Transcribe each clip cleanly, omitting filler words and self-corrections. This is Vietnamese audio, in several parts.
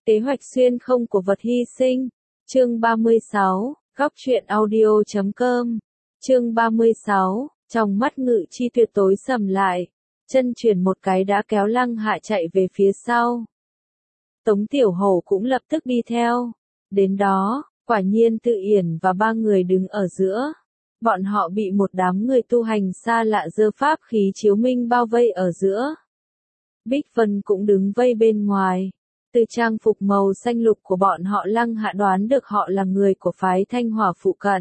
Kế hoạch xuyên không của vật hy sinh. Chương 36, góc truyện audio.com. Chương 36, trong mắt Ngự Chi Tuyệt tối sầm lại, chân chuyển một cái đã kéo Lăng Hạ chạy về phía sau. Tống Tiểu Hổ cũng lập tức đi theo. Đến đó, quả nhiên Tự Yển và ba người đứng ở giữa. Bọn họ bị một đám người tu hành xa lạ giơ pháp khí chiếu minh bao vây ở giữa. Bích Vân cũng đứng vây bên ngoài. Từ trang phục màu xanh lục của bọn họ Lăng Hạ đoán được họ là người của phái Thanh Hỏa phụ cận.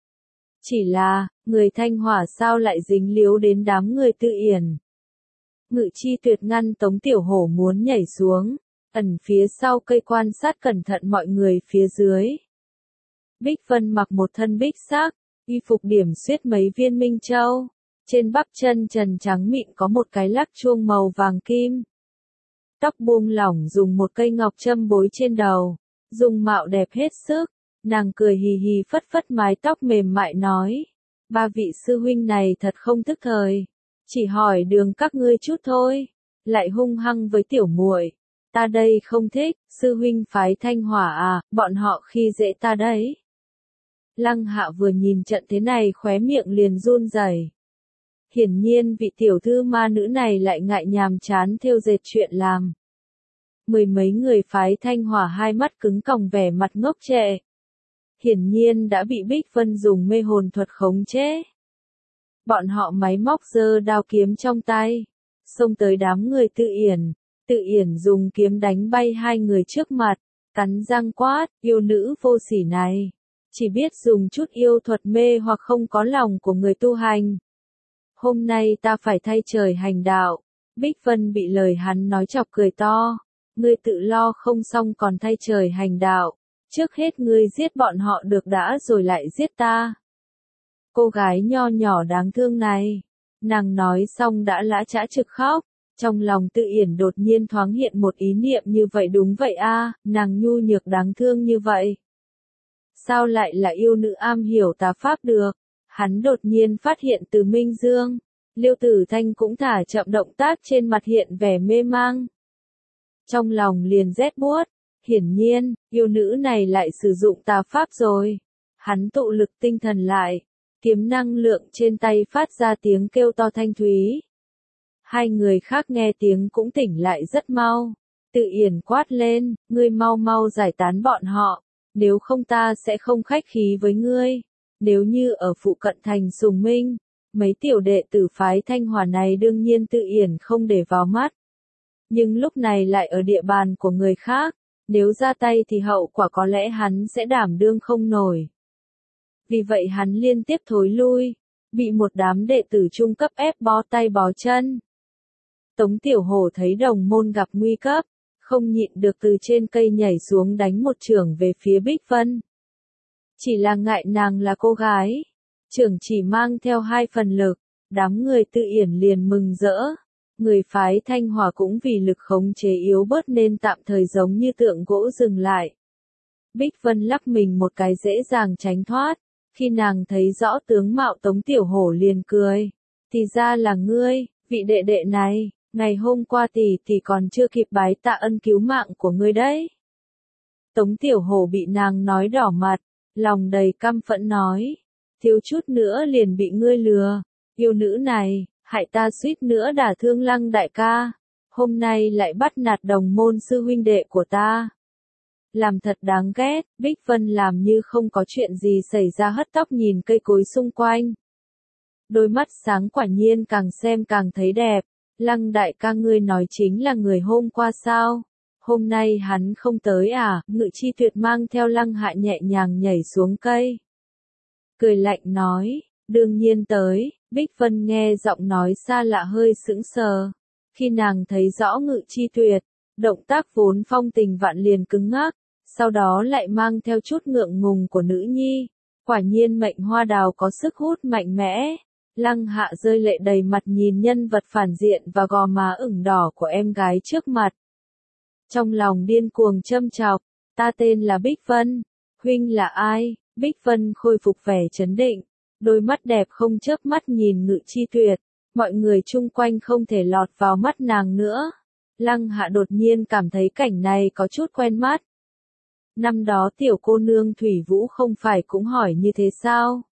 Chỉ là, người Thanh Hỏa sao lại dính líu đến đám người Tự Yển. Ngự Chi Tuyệt ngăn Tống Tiểu Hổ muốn nhảy xuống, ẩn phía sau cây quan sát cẩn thận mọi người phía dưới. Bích Vân mặc một thân bích sắc, y phục điểm xuyết mấy viên minh châu, trên bắp chân trần trắng mịn có một cái lắc chuông màu vàng kim. Tóc buông lỏng dùng một cây ngọc châm bối trên đầu, dung mạo đẹp hết sức, nàng cười hì hì phất phất mái tóc mềm mại nói, ba vị sư huynh này thật không thức thời, chỉ hỏi đường các ngươi chút thôi, lại hung hăng với tiểu muội, ta đây không thích, sư huynh phái Thanh Hỏa à, bọn họ khi dễ ta đấy. Lăng Hạ vừa nhìn trận thế này khóe miệng liền run rẩy. Hiển nhiên vị tiểu thư ma nữ này lại ngại nhàm chán thêu dệt chuyện làm. Mười mấy người phái Thanh Hỏa hai mắt cứng còng vẻ mặt ngốc trệ. Hiển nhiên đã bị Bích Vân dùng mê hồn thuật khống chế. Bọn họ máy móc giơ đao kiếm trong tay, xông tới đám người Tự Yển. Tự Yển dùng kiếm đánh bay hai người trước mặt, cắn răng quát, yêu nữ vô sỉ này, chỉ biết dùng chút yêu thuật mê hoặc không có lòng của người tu hành. Hôm nay ta phải thay trời hành đạo. Bích Vân bị lời hắn nói chọc cười to. Ngươi tự lo không xong còn thay trời hành đạo. Trước hết ngươi giết bọn họ được đã rồi lại giết ta. Cô gái nho nhỏ đáng thương này. Nàng nói xong đã lã chã trực khóc. Trong lòng Tự Yển đột nhiên thoáng hiện một ý niệm như vậy đúng vậy a, nàng nhu nhược đáng thương như vậy. Sao lại là yêu nữ am hiểu tà pháp được? Hắn đột nhiên phát hiện từ Minh Dương. Liêu Tử Thanh cũng thả chậm động tác trên mặt hiện vẻ mê mang. Trong lòng liền rét buốt. Hiển nhiên, yêu nữ này lại sử dụng tà pháp rồi. Hắn tụ lực tinh thần lại. Kiếm năng lượng trên tay phát ra tiếng kêu to thanh thúy. Hai người khác nghe tiếng cũng tỉnh lại rất mau. Tự Yển quát lên, ngươi mau mau giải tán bọn họ. Nếu không ta sẽ không khách khí với ngươi. Nếu như ở phụ cận thành Sùng Minh, mấy tiểu đệ tử phái Thanh Hỏa này đương nhiên Tự Yển không để vào mắt. Nhưng lúc này lại ở địa bàn của người khác, nếu ra tay thì hậu quả có lẽ hắn sẽ đảm đương không nổi. Vì vậy hắn liên tiếp thối lui, bị một đám đệ tử trung cấp ép bó tay bó chân. Tống Tiểu Hổ thấy đồng môn gặp nguy cấp, không nhịn được từ trên cây nhảy xuống đánh một chưởng về phía Bích Vân. Chỉ là ngại nàng là cô gái, chưởng chỉ mang theo 2 phần lực, đám người Tự Yển liền mừng rỡ. Người phái Thanh Hỏa cũng vì lực khống chế yếu bớt nên tạm thời giống như tượng gỗ dừng lại. Bích Vân lắc mình một cái dễ dàng tránh thoát, khi nàng thấy rõ tướng mạo Tống Tiểu Hổ liền cười. Thì ra là ngươi, vị đệ đệ này, ngày hôm qua tỷ còn chưa kịp bái tạ ân cứu mạng của ngươi đấy. Tống Tiểu Hổ bị nàng nói đỏ mặt, lòng đầy căm phẫn nói, thiếu chút nữa liền bị ngươi lừa, yêu nữ này, hại ta suýt nữa đả thương Lăng đại ca, hôm nay lại bắt nạt đồng môn sư huynh đệ của ta. Làm thật đáng ghét, Bích Vân làm như không có chuyện gì xảy ra hất tóc nhìn cây cối xung quanh. Đôi mắt sáng quả nhiên càng xem càng thấy đẹp, Lăng đại ca ngươi nói chính là người hôm qua sao? Hôm nay hắn không tới à? Ngự Chi Tuyệt mang theo Lăng Hạ nhẹ nhàng nhảy xuống cây. Cười lạnh nói, đương nhiên tới. Bích Vân nghe giọng nói xa lạ hơi sững sờ. Khi nàng thấy rõ Ngự Chi Tuyệt, động tác vốn phong tình vạn liền cứng ngắc, sau đó lại mang theo chút ngượng ngùng của nữ nhi. Quả nhiên mệnh hoa đào có sức hút mạnh mẽ. Lăng Hạ rơi lệ đầy mặt nhìn nhân vật phản diện và gò má ửng đỏ của em gái trước mặt. Trong lòng điên cuồng châm chọc, ta tên là Bích Vân, huynh là ai? Bích Vân khôi phục vẻ trấn định, đôi mắt đẹp không chớp mắt nhìn Ngự Chi Tuyệt, mọi người chung quanh không thể lọt vào mắt nàng nữa. Lăng Hạ đột nhiên cảm thấy cảnh này có chút quen mắt. Năm đó tiểu cô nương Thủy Vũ không phải cũng hỏi như thế sao?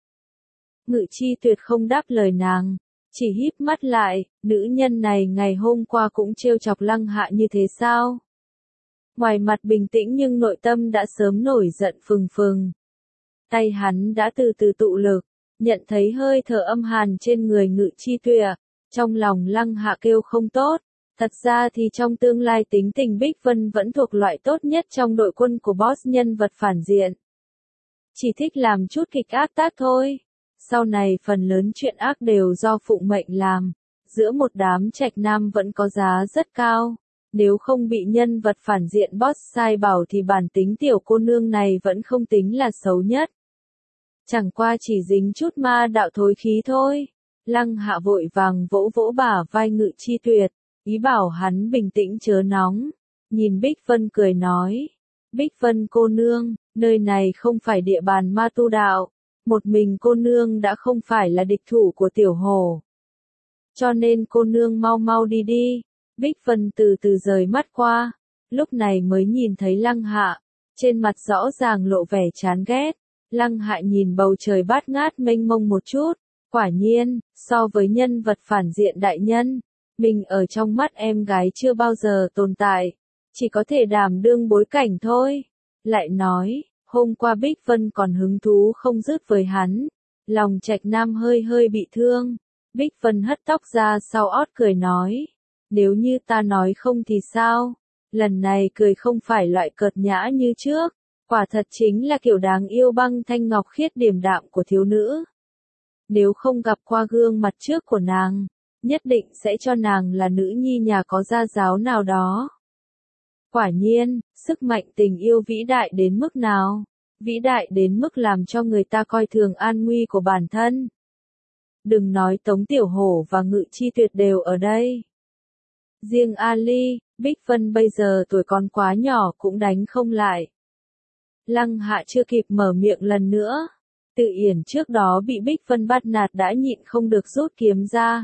Ngự Chi Tuyệt không đáp lời nàng, chỉ híp mắt lại, nữ nhân này ngày hôm qua cũng trêu chọc Lăng Hạ như thế sao? Ngoài mặt bình tĩnh nhưng nội tâm đã sớm nổi giận phừng phừng. Tay hắn đã từ từ tụ lực, nhận thấy hơi thở âm hàn trên người Ngự Chi Tuyệt, trong lòng Lăng Hạ kêu không tốt. Thật ra thì trong tương lai tính tình Bích Vân vẫn thuộc loại tốt nhất trong đội quân của boss nhân vật phản diện. Chỉ thích làm chút kịch ác tác thôi. Sau này phần lớn chuyện ác đều do phụng mệnh làm. Giữa một đám trạch nam vẫn có giá rất cao. Nếu không bị nhân vật phản diện boss sai bảo thì bản tính tiểu cô nương này vẫn không tính là xấu nhất. Chẳng qua chỉ dính chút ma đạo thối khí thôi. Lăng Hạ vội vàng vỗ vỗ bả vai Ngự Chi Tuyệt. Ý bảo hắn bình tĩnh chớ nóng, nhìn Bích Vân cười nói, Bích Vân cô nương, nơi này không phải địa bàn ma tu đạo, một mình cô nương đã không phải là địch thủ của tiểu hồ. Cho nên cô nương mau mau đi đi, Bích Vân từ từ rời mắt qua, lúc này mới nhìn thấy Lăng Hạ, trên mặt rõ ràng lộ vẻ chán ghét, Lăng Hạ nhìn bầu trời bát ngát mênh mông một chút, quả nhiên, so với nhân vật phản diện đại nhân. Mình ở trong mắt em gái chưa bao giờ tồn tại, chỉ có thể đảm đương bối cảnh thôi. Lại nói, hôm qua Bích Vân còn hứng thú không dứt với hắn, lòng trạch nam hơi hơi bị thương. Bích Vân hất tóc ra sau ót cười nói, nếu như ta nói không thì sao, lần này cười không phải loại cợt nhã như trước, quả thật chính là kiểu đáng yêu băng thanh ngọc khiết điềm đạm của thiếu nữ. Nếu không gặp qua gương mặt trước của nàng, nhất định sẽ cho nàng là nữ nhi nhà có gia giáo nào đó. Quả nhiên, sức mạnh tình yêu vĩ đại đến mức nào? Vĩ đại đến mức làm cho người ta coi thường an nguy của bản thân. Đừng nói Tống Tiểu Hổ và Ngự Chi Tuyệt đều ở đây. Riêng Ali, Bích Vân bây giờ tuổi còn quá nhỏ cũng đánh không lại. Lăng Hạ chưa kịp mở miệng lần nữa. Tự Yển trước đó bị Bích Vân bắt nạt đã nhịn không được rút kiếm ra.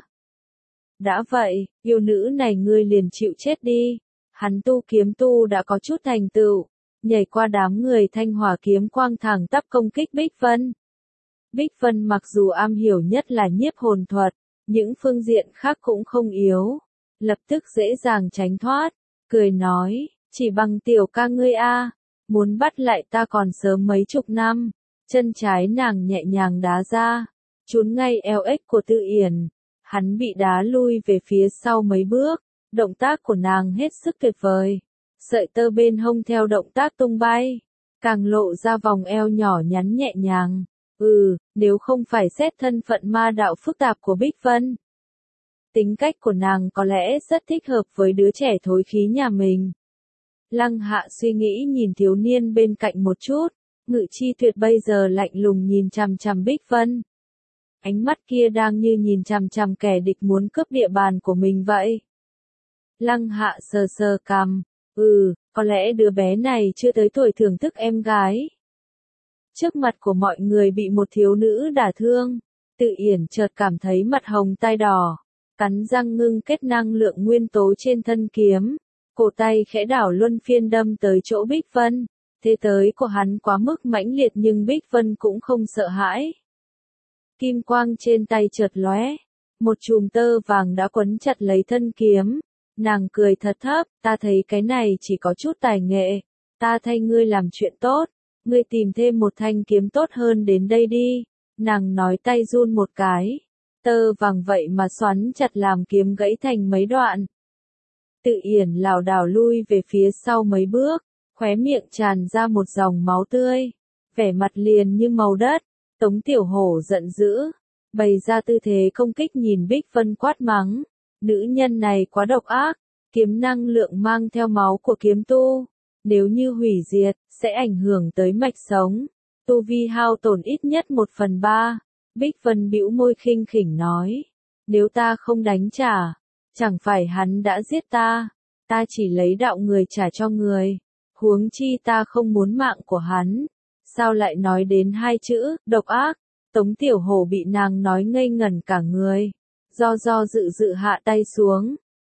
Đã vậy, yêu nữ này ngươi liền chịu chết đi. Hắn tu kiếm tu đã có chút thành tựu, nhảy qua đám người thanh hỏa kiếm quang thẳng tắp công kích Bích Vân. Bích Vân mặc dù am hiểu nhất là nhiếp hồn thuật, những phương diện khác cũng không yếu, lập tức dễ dàng tránh thoát, cười nói, chỉ bằng tiểu ca ngươi a, muốn bắt lại ta còn sớm mấy chục năm. Chân trái nàng nhẹ nhàng đá ra, trốn ngay eo ếch của Tự Yển. Hắn bị đá lui về phía sau mấy bước, động tác của nàng hết sức tuyệt vời. Sợi tơ bên hông theo động tác tung bay, càng lộ ra vòng eo nhỏ nhắn nhẹ nhàng. Nếu không phải xét thân phận ma đạo phức tạp của Bích Vân. Tính cách của nàng có lẽ rất thích hợp với đứa trẻ thối khí nhà mình. Lăng Hạ suy nghĩ nhìn thiếu niên bên cạnh một chút, Ngự Chi Tuyệt bây giờ lạnh lùng nhìn chằm chằm Bích Vân. Ánh mắt kia đang như nhìn chằm chằm kẻ địch muốn cướp địa bàn của mình vậy. Lăng Hạ sờ sờ cằm, có lẽ đứa bé này chưa tới tuổi thưởng thức em gái. Trước mặt của mọi người bị một thiếu nữ đả thương, Tự Yển chợt cảm thấy mặt hồng tai đỏ, cắn răng ngưng kết năng lượng nguyên tố trên thân kiếm, cổ tay khẽ đảo luân phiên đâm tới chỗ Bích Vân. Thế tới của hắn quá mức mãnh liệt nhưng Bích Vân cũng không sợ hãi. Kim quang trên tay chợt lóe, một chùm tơ vàng đã quấn chặt lấy thân kiếm. Nàng cười thật thấp, ta thấy cái này chỉ có chút tài nghệ, ta thay ngươi làm chuyện tốt, ngươi tìm thêm một thanh kiếm tốt hơn đến đây đi. Nàng nói tay run một cái, tơ vàng vậy mà xoắn chặt làm kiếm gãy thành mấy đoạn. Tự Yển lảo đảo lui về phía sau mấy bước, khóe miệng tràn ra một dòng máu tươi, vẻ mặt liền như màu đất. Tống Tiểu Hổ giận dữ, bày ra tư thế công kích nhìn Bích Vân quát mắng, nữ nhân này quá độc ác, kiếm năng lượng mang theo máu của kiếm tu, nếu như hủy diệt, sẽ ảnh hưởng tới mạch sống, tu vi hao tổn ít nhất 1/3. Bích Vân bĩu môi khinh khỉnh nói, nếu ta không đánh trả, chẳng phải hắn đã giết ta, ta chỉ lấy đạo người trả cho người, huống chi ta không muốn mạng của hắn. Sao lại nói đến hai chữ, độc ác? Tống Tiểu Hổ bị nàng nói ngây ngẩn cả người. Do dự dự hạ tay xuống,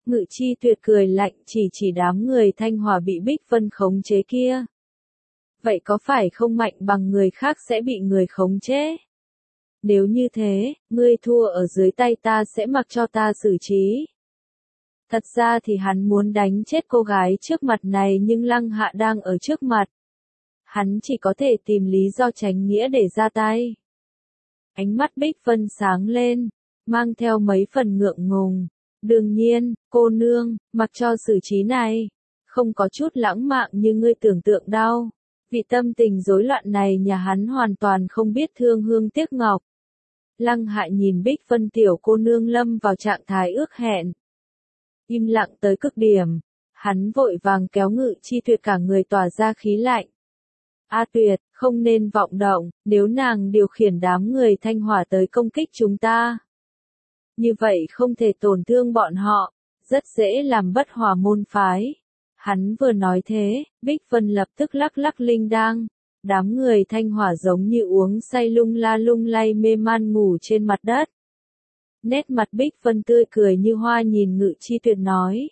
Ngự Chi Tuyệt cười lạnh chỉ đám người Thanh Hòa bị Bích Vân khống chế kia. Vậy có phải không mạnh bằng người khác sẽ bị người khống chế? Nếu như thế, ngươi thua ở dưới tay ta sẽ mặc cho ta xử trí. Thật ra thì hắn muốn đánh chết cô gái trước mặt này nhưng Lăng Hạ đang ở trước mặt. Hắn chỉ có thể tìm lý do tránh nghĩa để ra tay. Ánh mắt Bích Vân sáng lên, mang theo mấy phần ngượng ngùng. Đương nhiên, cô nương, mặc cho xử trí này, không có chút lãng mạn như ngươi tưởng tượng đâu. Vì tâm tình rối loạn này nhà hắn hoàn toàn không biết thương hương tiếc ngọc. Lăng Hạ nhìn Bích Vân tiểu cô nương lâm vào trạng thái ước hẹn. Im lặng tới cực điểm, hắn vội vàng kéo Ngự Chi Tuyệt cả người tỏa ra khí lạnh. A Tuyệt, không nên vọng động, nếu nàng điều khiển đám người Thanh Hỏa tới công kích chúng ta. Như vậy không thể tổn thương bọn họ, rất dễ làm bất hòa môn phái. Hắn vừa nói thế, Bích Vân lập tức lắc lắc linh đang. Đám người Thanh Hỏa giống như uống say lung la lung lay mê man ngủ trên mặt đất. Nét mặt Bích Vân tươi cười như hoa nhìn Ngự Chi Tuyệt nói.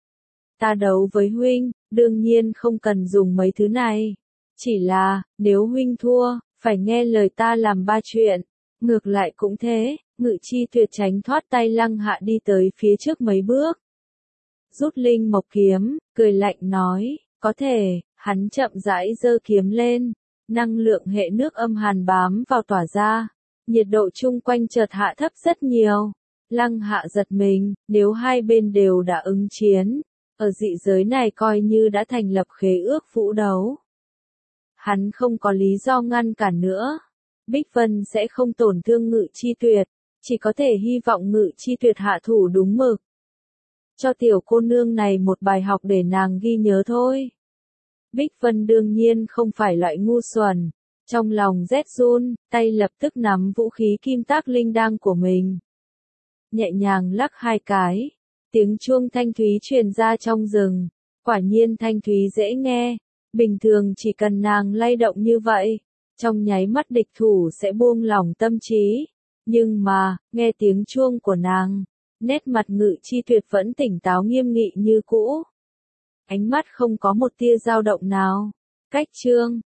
Ta đấu với huynh, đương nhiên không cần dùng mấy thứ này. Chỉ là, nếu huynh thua, phải nghe lời ta làm ba chuyện. Ngược lại cũng thế, Ngự Chi Tuyệt tránh thoát tay Lăng Hạ đi tới phía trước mấy bước. Rút linh mộc kiếm, cười lạnh nói, có thể, hắn chậm rãi giơ kiếm lên. Năng lượng hệ nước âm hàn bám vào tỏa ra. Nhiệt độ chung quanh chợt hạ thấp rất nhiều. Lăng Hạ giật mình, nếu hai bên đều đã ứng chiến, ở dị giới này coi như đã thành lập khế ước vũ đấu. Hắn không có lý do ngăn cản nữa. Bích Vân sẽ không tổn thương Ngự Chi Tuyệt, chỉ có thể hy vọng Ngự Chi Tuyệt hạ thủ đúng mực. Cho tiểu cô nương này một bài học để nàng ghi nhớ thôi. Bích Vân đương nhiên không phải loại ngu xuẩn. Trong lòng rét run, tay lập tức nắm vũ khí kim tác linh đăng của mình. Nhẹ nhàng lắc hai cái. Tiếng chuông thanh thúy truyền ra trong rừng. Quả nhiên thanh thúy dễ nghe. Bình thường chỉ cần nàng lay động như vậy, trong nháy mắt địch thủ sẽ buông lỏng tâm trí. Nhưng mà, nghe tiếng chuông của nàng, nét mặt Ngự Chi Tuyệt vẫn tỉnh táo nghiêm nghị như cũ. Ánh mắt không có một tia dao động nào. Cách chương